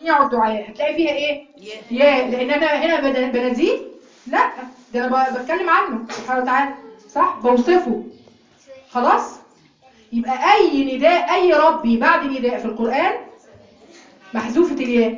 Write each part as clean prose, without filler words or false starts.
جميع الدعاء هتلاقي فيها ايه؟ يا، لان انا هنا بنزيه؟ لا، ده انا بتكلم عنه سبحانه وتعالى، صح؟ بوصفه. خلاص؟ يبقى اي نداء، اي ربي بعد نداء في القرآن محذوفة الياء.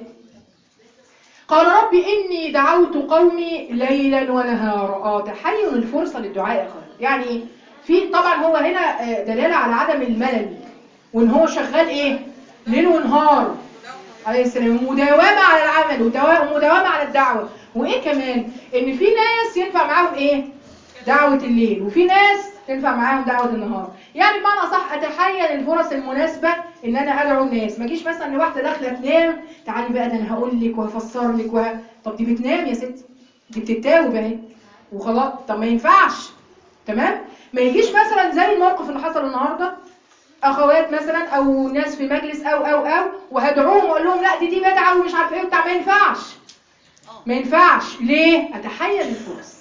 قال ربي إني دعوت قومي ليلا ونهارا. تحين الفرصة للدعاء يا أخوان. يعني إيه؟ في طبعا هو هنا دلالة على عدم الملل، وإن هو شغال إيه؟ ليل ونهار عليه السلام، مداومة على العمل ومداومة على الدعوة. وإيه كمان؟ إن في ناس ينفع معاهم إيه؟ دعوة الليل، وفي ناس تنفع معاهم دعوة النهار. يعني بمعنى صح أتحين الفرص المناسبة إن أنا أدعو الناس. ما أجيش مثلا لواحدة داخلة تنام، تعالي بقى ده أنا هقول لك وهفسر لك طب دي بتنام يا ستي، دي بتتاوب أهي وخلاص. طب ما ينفعش. تمام؟ ما يجيش مثلا زي الموقف اللي حصل النهارده، اخوات مثلا او ناس في مجلس او وهدعوهم واقول لهم لا دي بدعه ومش عارفه ايه وبتاع. ما ينفعش. ما ينفعش. ليه؟ اتحين الفرص.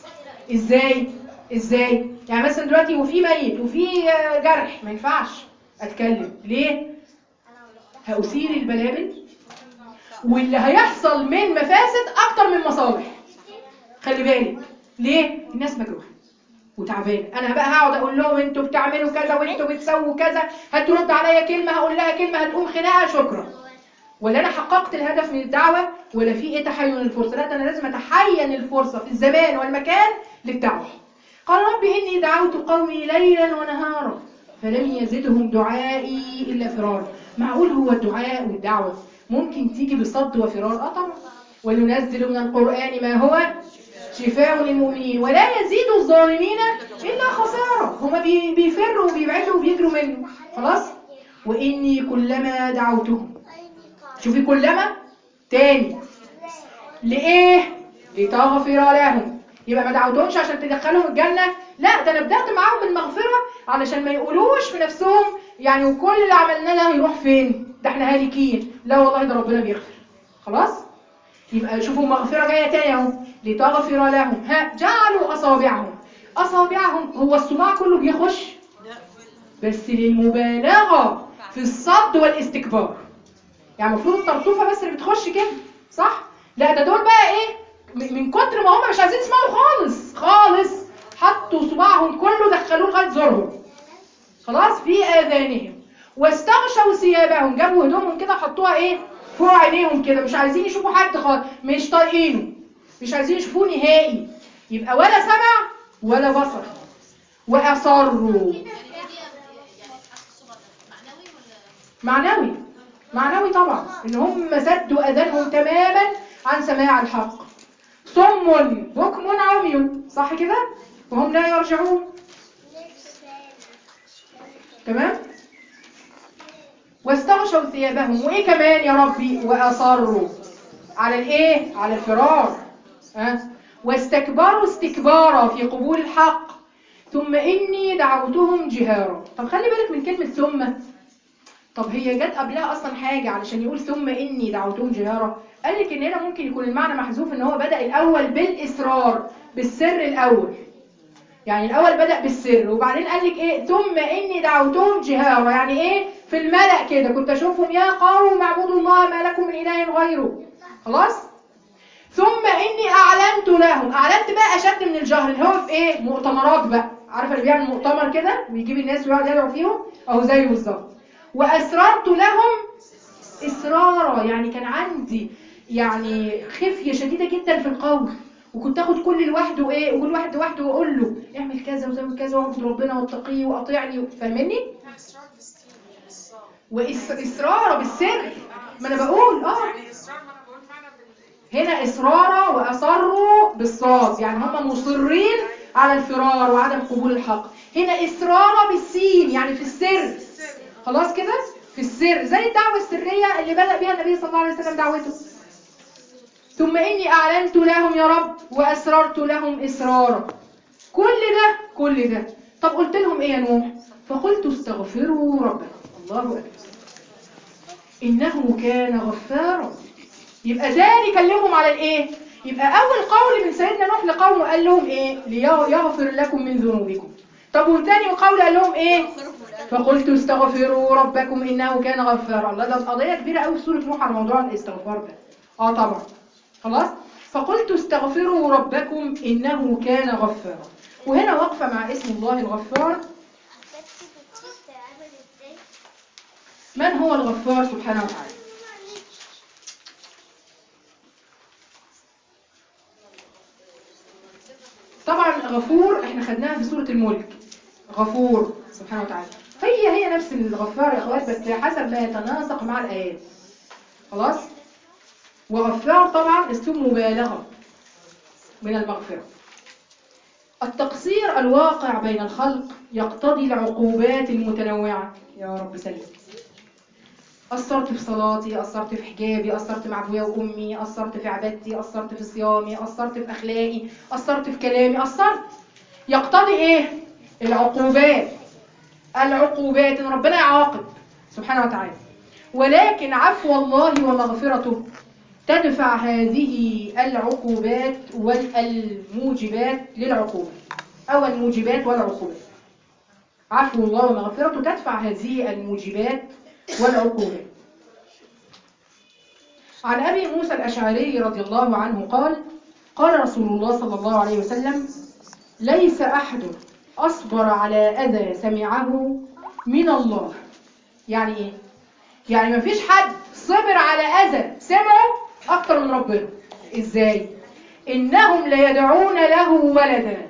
ازاي؟ يعني مثلا دلوقتي وفي ميت وفي جرح، ما ينفعش اتكلم. ليه؟ هأثير البلابل، واللي هيحصل من مفاسد اكتر من مصالح. خلي بالك. ليه؟ الناس مجروحه وتعبانه. انا بقى هقعد اقول لهم انتوا بتعملوا كذا وانتوا بتسووا كذا، هترد عليا كلمه، هقول لها كلمه، هتقوم خناقه، شكرا. ولا انا حققت الهدف من الدعوه، ولا في ايه تحين الفرصه؟ لا، ده انا لازم اتحين الفرصه في الزمان والمكان للدعوه. قال ربي اني دعوت قومي ليلا ونهارا فلم يزدهم دعائي الا فرارا. معقول هو الدعاء والدعوه ممكن تيجي بصد وفرار؟ طبعا. وننزل من القران ما هو شفاء للمؤمنين ولا يزيد الظالمين الا خسارا. هما بيفروا وبيبعدوا وبيجروا منه. خلاص. واني كلما دعوتهم، شوفي كلما تاني، لإيه؟ لتغفر لهم. يبقى ما دعوتهمش عشان تدخلهم الجنة، لا، ده انا بدأت معاهم بالمغفرة علشان ما يقولوش في نفسهم يعني وكل اللي عملناه ده هيروح فين؟ ده احنا هالكين. لا والله، ده ربنا بيغفر. خلاص؟ يبقى شوفوا المغفرة جاية تاني اهو، لتغفر لهم. جعلوا أصابعهم هو الصباع كله بيخش؟ بس للمبالغة في الصد والاستكبار. يعني المفروض الطرطوفه بس اللي بتخش كده، صح؟ لا، ده دول بقى ايه، من كتر ما هم مش عايزين يسمعوا خالص حطوا صباعهم كله دخلوه لغايه زورهم، خلاص، في اذانهم. واستغشوا ثيابهم، جابوا هدومهم كده حطوها ايه فوق عينيهم كده، مش عايزين يشوفوا حد خالص، مش طايقينه، مش عايزين يشوفوه نهائي. يبقى ولا سمع ولا بصر. واصروا. معنوي طبعا، ان هم سدوا اذانهم تماما عن سماع الحق. صم بكم عمي، صح كده؟ وهم لا يرجعون. تمام. واستغشوا ثيابهم، وايه كمان يا ربي؟ واصروا على الايه؟ على الفرار. واستكبروا استكبارا في قبول الحق. ثم اني دعوتهم جهارا. طب خلي بالك من كلمه ثم. طب هي جت قبلها اصلا حاجه علشان يقول ثم اني دعوتهم جهارا؟ قال لك ان هنا ممكن يكون المعنى محذوف، ان هو بدا الاول بالاصرار، بالسر الاول. يعني الاول بدا بالسر وبعدين قال لك ايه؟ ثم اني دعوتهم جهارا. يعني ايه؟ في الملأ كده كنت اشوفهم، يا قوم اعبدوا الله ما لكم من اله غيره. خلاص. ثم اني اعلنت لهم. اعلنت بقى اشد من الجهر، اللي هو في ايه؟ مؤتمرات بقى. عارفه اللي بيعمل مؤتمر كده ويجيب الناس ويقعد يدعو فيهم، اهو زيه بالظبط. واسررت لهم إصرارا. يعني كان عندي يعني خفية شديدة جدا في القول، وكنت اخد كل لوحده ايه، وكل واحد لوحده واقول له اعمل كذا وسوي كذا واعبد ربنا واتقيه واطيعني. فاهمني؟ واصرار بالسر. ما انا بقول يعني اصرار، ما انا بقول معنى هنا اصرارا واصروا بالصاد، يعني هم مصرين على الفرار وعدم قبول الحق. هنا اصرارا بالسين، يعني في السر. خلاص كده؟ في السر، زي الدعوة السرية اللي بدأ بها النبي صلى الله عليه وسلم دعوته. ثم إني أعلنت لهم يا رب وأسررت لهم إسرارا. كل ده. طب قلت لهم إيه يا نوح؟ فقلت استغفروا ربكم. الله أكبر. إنه كان غفارا. يبقى تاني كلمهم على الإيه؟ يبقى أول قول من سيدنا نوح لقومه قال لهم إيه؟ ليغفر لكم من ذنوبكم. طب والتاني قول قال لهم إيه؟ فقلت استغفروا ربكم انه كان غفارا. الله، ده قضيه كبيره قوي في سوره نوح على موضوع الاستغفار ده. طبعا. خلاص. فقلت استغفروا ربكم انه كان غفارا. وهنا وقفه مع اسم الله الغفار. من هو الغفار سبحانه وتعالى؟ طبعا غفور احنا خدناها في سورة الملك، غفور سبحانه وتعالى. هي نفس الغفار يا اخوات، بس حسب ما يتناسق مع الآيات. خلاص. وغفار طبعا اسم مبالغة من المغفرة. التقصير الواقع بين الخلق يقتضي العقوبات المتنوعة. يا رب سلم. قصرت في صلاتي، قصرت في حجابي، قصرت مع ابويا وامي، قصرت في عبادتي، قصرت في صيامي، قصرت في اخلاقي، قصرت في كلامي، قصرت. يقتضي ايه؟ العقوبات ان ربنا يعاقب سبحانه وتعالى. ولكن عفو الله ومغفرته تدفع هذه العقوبات والموجبات للعقوبة، او الموجبات والعقوبات. عفو الله ومغفرته تدفع هذه الموجبات والعقوبات. عن أبي موسى الأشعري رضي الله عنه قال: قال رسول الله صلى الله عليه وسلم: ليس أحد أصبر على أذى سمعه من الله. يعني إيه؟ يعني مفيش حد صبر على أذى سمعه أكتر من ربنا. إزاي؟ إنهم ليدعون له ولدا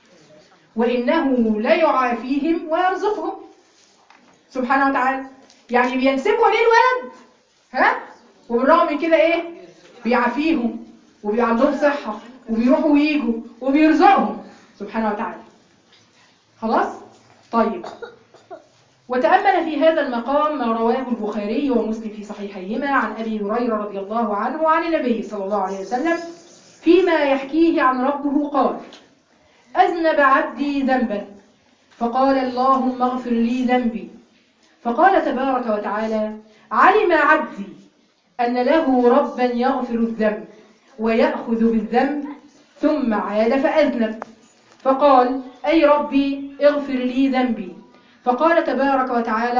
وإنه ليعافيهم ويرزقهم سبحانه وتعالى. يعني بينسبوا ليه الولد، وبالرغم من كده ايه؟ بيعافيهم وبيبقى عندهم صحة وبيروحوا ويجوا وبيرزقهم سبحانه وتعالى. خلاص؟ طيب. وتأمل في هذا المقام ما رواه البخاري ومسلم في صحيحيهما عن أبي هريرة رضي الله عنه وعن النبي صلى الله عليه وسلم فيما يحكيه عن ربه قال: أذنب عبدي ذنبا فقال اللهم اغفر لي ذنبي، فقال تبارك وتعالى: علم عبدي أن له ربا يغفر الذنب ويأخذ بالذنب، ثم عاد فأذنب، فقال: أي ربي اغفر لي ذنبي، فقال تبارك وتعالى: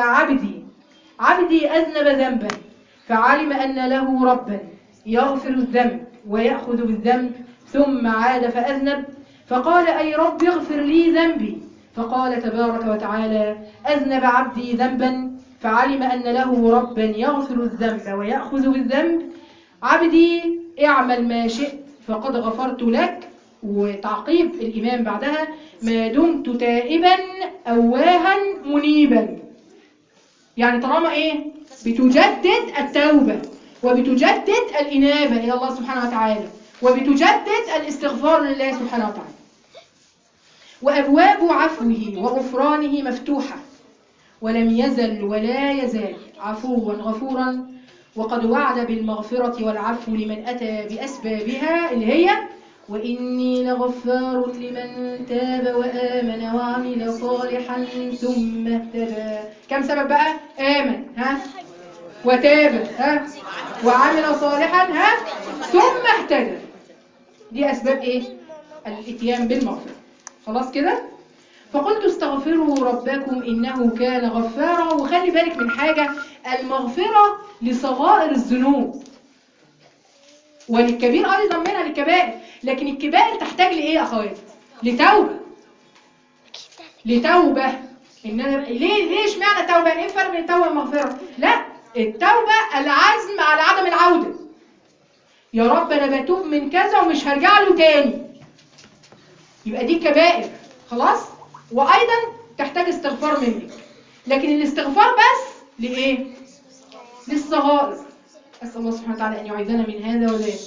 عبدي أذنب ذنبا فعلم أن له ربا يغفر الذنب ويأخذ بالذنب، ثم عاد فأذنب، فقال: أي رب اغفر لي ذنبي، فقال تبارك وتعالى: أذنب عبدي ذنبا فعلم أن له ربا يغفر الذنب ويأخذ بالذنب، عبدي اعمل ما شئت فقد غفرت لك. وتعقيب الإمام بعدها: ما دمت تائبا أواها منيبا. يعني طالما ايه؟ بتجدد التوبة وبتجدد الإنابة إلى الله سبحانه وتعالى وبتجدد الاستغفار لله سبحانه وتعالى. وأبواب عفوه وغفرانه مفتوحة، ولم يزل ولا يزال عفوا غفورا، وقد وعد بالمغفرة والعفو لمن أتى بأسبابها اللي هي: وإني لغفار لمن تاب وآمن وعمل صالحا ثم اهتدى. كم سبب بقى؟ آمن وتاب وعمل صالحا ثم اهتدى. دي أسباب إيه؟ الإتيان بالمغفرة. خلاص كده؟ فقلت استغفروا ربكم إنه كان غفارا. وخلي بالك من حاجة: المغفرة لصغائر الذنوب وللكبير أيضا منها للكبائر، لكن الكبائر تحتاج لإيه أخوات؟ لتوبة. إننا ليه اشمعنى توبة؟ إيه الفرق بين التوبة والمغفرة؟ لا، التوبة العزم على عدم العودة. يا رب أنا بتوب من كذا ومش هرجع له تاني، يبقى دي كبائر. خلاص؟ وأيضا تحتاج استغفار منك، لكن الاستغفار بس لإيه؟ للصغائر. أسأل الله سبحانه وتعالى أن يعيذنا من هذا وذاك.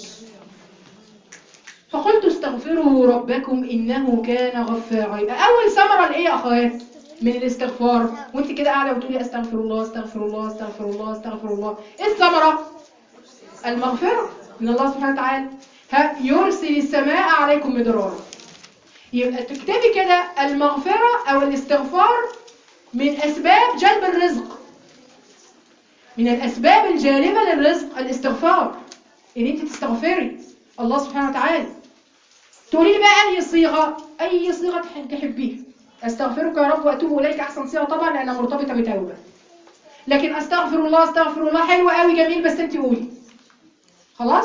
فقلت استغفروا ربكم إنه كان غفارا. يبقى أول ثمرة لإيه يا أخوات؟ من الاستغفار. وانت كده قاعدة وتقولي أستغفر الله أستغفر الله أستغفر الله أستغفر الله، إيه الثمرة؟ المغفرة من الله سبحانه وتعالى. يرسل السماء عليكم مدرارا. يبقى تكتبي كده: المغفرة أو الاستغفار من أسباب جلب الرزق، من الأسباب الجالبة للرزق الاستغفار، إن أنت تستغفري الله سبحانه وتعالى. تقولي لي بقى أي صيغة تحبيها. استغفرك يا رب واتوب اليك احسن صيغه طبعا لانها مرتبطه بتوبه. لكن استغفر الله استغفر الله حلو قوي جميل، بس انت قولي خلاص.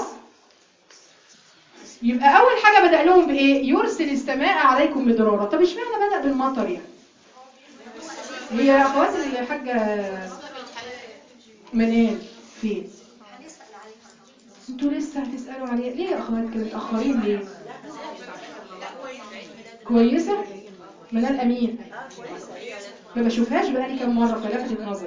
يبقى اول حاجه بدا لهم بايه؟ يرسل السماء عليكم مدرارا. طب اشمعنى بدا بالمطر يعني؟ هي اخوات الحاجه منال فين؟ انتوا لسه هتسالوا عليها ليه يا اخوات كده متاخرين ليه؟ كويسه منال امين، ما بشوفهاش بقالي كام مره فلفتت نظري.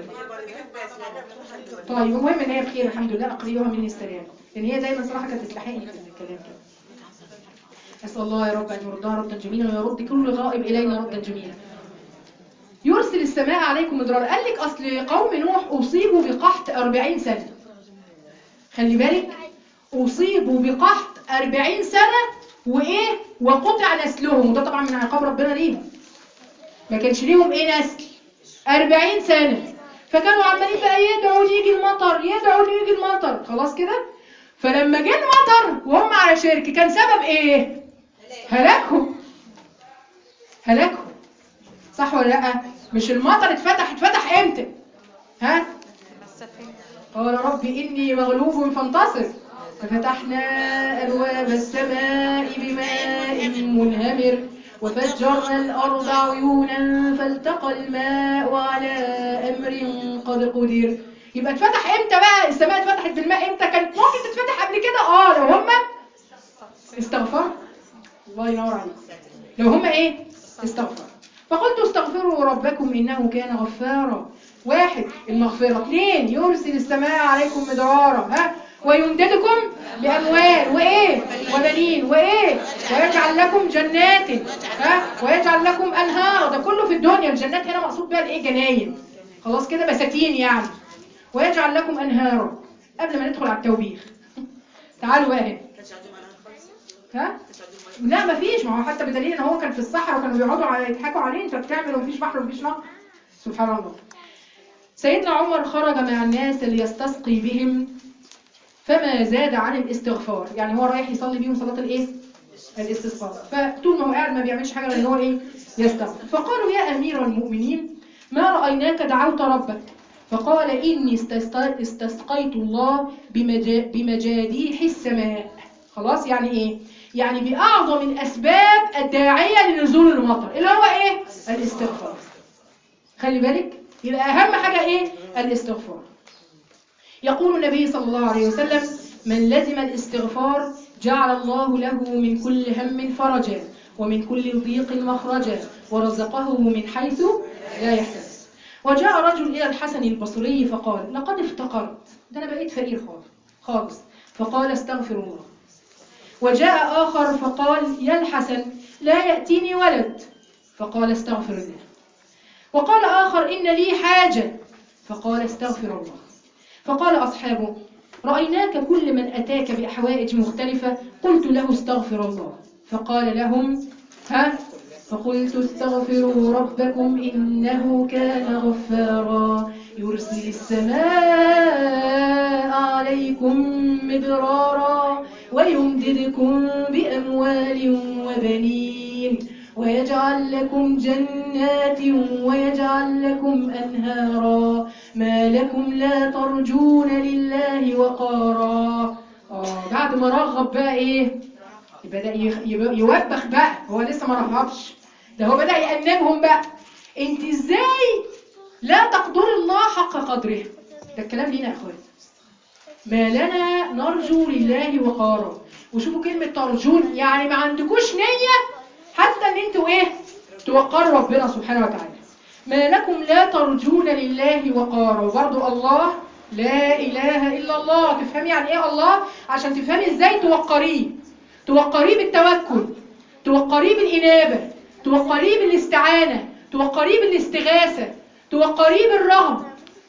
طيب المهم ان هي بخير الحمد لله، اقريوها مني السلام، لان هي دايما صراحه كانت بتلحقني في الكلام كده. اسال الله يا رب ان يردها ردا جميلا ويرد كل غائب الينا ردا جميلا. يرسل السماء عليكم مدرارا. قال لك اصل قوم نوح اصيبوا بقحط 40 سنه. خلي بالك، اصيبوا بقحط 40 سنه وايه؟ وقطع نسلهم، وده طبعا من عقاب ربنا ليهم. ما كانش ليهم ايه؟ نسل 40 سنه. فكانوا عمالين بقى يدعوا ليجي المطر، يدعوا ليجي المطر، خلاص كده. فلما جه المطر وهم على شرك كان سبب ايه؟ هلاكهم. هلاكهم صح ولا لا؟ مش المطر اتفتح امتى؟ ها؟ قال رب إني مغلوب فانتصر ففتحنا أبواب السماء بماء منهمر وفجرنا الأرض عيونا فالتقى الماء على أمر قد قدر. يبقى اتفتح امتى بقى؟ السماء اتفتحت بالماء امتى؟ كانت ممكن تتفتح قبل كده لو هم استغفروا. الله ينور عليك. لو هم ايه؟ استغفروا. فقلت استغفروا ربكم إنه كان غفارا. واحد المغفرة. اثنين يرسل السماء عليكم مدرارا ويمددكم بأموال وإيه؟ وبنين وإيه؟ ويجعل لكم جنات ويجعل لكم أنهارا. ده كله في الدنيا. الجنات هنا مقصود بها الإيه؟ جناين. خلاص كده، بساتين يعني. ويجعل لكم أنهارا. قبل ما ندخل على التوبيخ تعالوا بقى هنا. لا مفيش. ما هو حتى بدليل ان هو كان في الصحراء وكانوا بيقعدوا يضحكوا عليه، انت بتعمل ومفيش بحر ومفيش نهر. سبحان الله. سيدنا عمر خرج مع الناس ليستسقي بهم فما زاد عن الاستغفار. يعني هو رايح يصلي بيهم صلاة الايه؟ الاستسقاء. فطول ما هو قاعد ما بيعملش حاجة غير ان هو ايه؟ يستغفر. فقالوا يا امير المؤمنين ما رأيناك دعوت ربك. فقال اني استسقيت الله بمجاديح السماء. خلاص يعني ايه؟ يعني باعظم الاسباب الداعية لنزول المطر اللي هو ايه؟ الاستغفار. خلي بالك، يبقى اهم حاجة ايه؟ الاستغفار. يقول النبي صلى الله عليه وسلم من لزم الاستغفار جعل الله له من كل هم فرجا ومن كل ضيق مخرجا ورزقه من حيث لا يحتسب. وجاء رجل إلى الحسن البصري فقال لقد افتقرت، ده أنا بقيت فقير خالص. فقال استغفر الله. وجاء آخر فقال يا الحسن لا يأتيني ولد. فقال استغفر الله. وقال آخر إن لي حاجة. فقال استغفر الله. فقال أصحابه رأيناك كل من أتاك بأحوائج مختلفة قلت له استغفر الله. فقال لهم فقلت استغفروا ربكم إنه كان غفارا يرسل السماء عليكم مدرارا ويمددكم بأموال وبنين ويجعل لكم جنات ويجعل لكم أنهارا ما لكم لا ترجون لله وقارا. بعد ما رغب بقى ايه؟ بدأ يوبخ بقى. هو لسه ما رهبش، ده هو بدأ يأنبهم بقى. انت ازاي لا تقدر الله حق قدره؟ ده الكلام لينا يا اخوان. ما لنا نرجو لله وقارا. وشوفوا كلمة ترجون، يعني ما عندكوش نية حتى ان انتوا ايه؟ توقروا ربنا سبحانه وتعالى. ما لكم لا ترجون لله وقارا. وبرضو الله لا اله الا الله. تفهمي يعني ايه الله؟ عشان تفهمي ازاي توقريه. توقريه بالتوكل، توقريه بالإنابة، توقريه بالاستعانة، توقريه بالاستغاثة، توقريه بالرهب،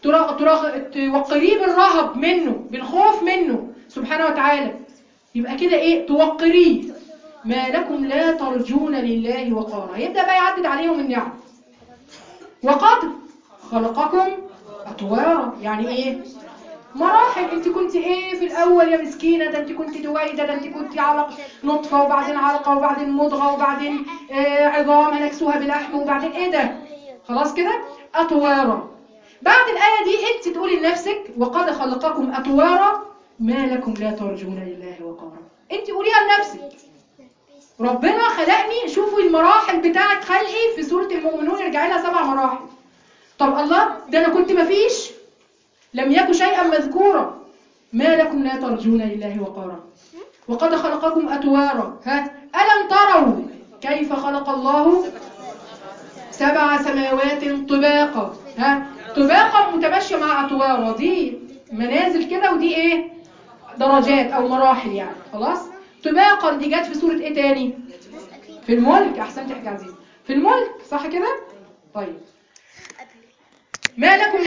توقريه بالرهب منه، بالخوف منه سبحانه وتعالى. يبقى كده ايه؟ توقريه. ما لكم لا ترجون لله وقارا. يبدأ بقى يعدد عليهم النعم. وقد خلقكم أطوارا. يعني ايه؟ مراحل. انت كنت ايه في الاول يا مسكينه؟ ده انت كنت دويده، ده انت كنت علق نطفه وبعدين علقه وبعدين مضغه وبعدين عظام هنكسوها بلحم وبعدين ايه ده؟ خلاص كده اطوارا. بعد الايه دي انت تقولي لنفسك وقد خلقكم اطوارا ما لكم لا ترجون لله وقارا. انت قوليها لنفسك. ربنا خلقني، شوفوا المراحل بتاعه خلقي في سوره المؤمنون، ارجعي لها 7 مراحل. طب الله، ده انا كنت مفيش، لم يكن شيئا مذكورا. ما لكم لا ترجون لله وقارا وقد خلقكم أطوارا. ألم تروا كيف خلق الله 7 سماوات طباقا. طباقا متماشية مع أطوارا، دي منازل كده ودي ايه؟ درجات أو مراحل يعني. خلاص. طباقا دي جت في سورة ايه تاني؟ في الملك. أحسنت يا حاج عزيز، في الملك صح كده؟ طيب. ما لكم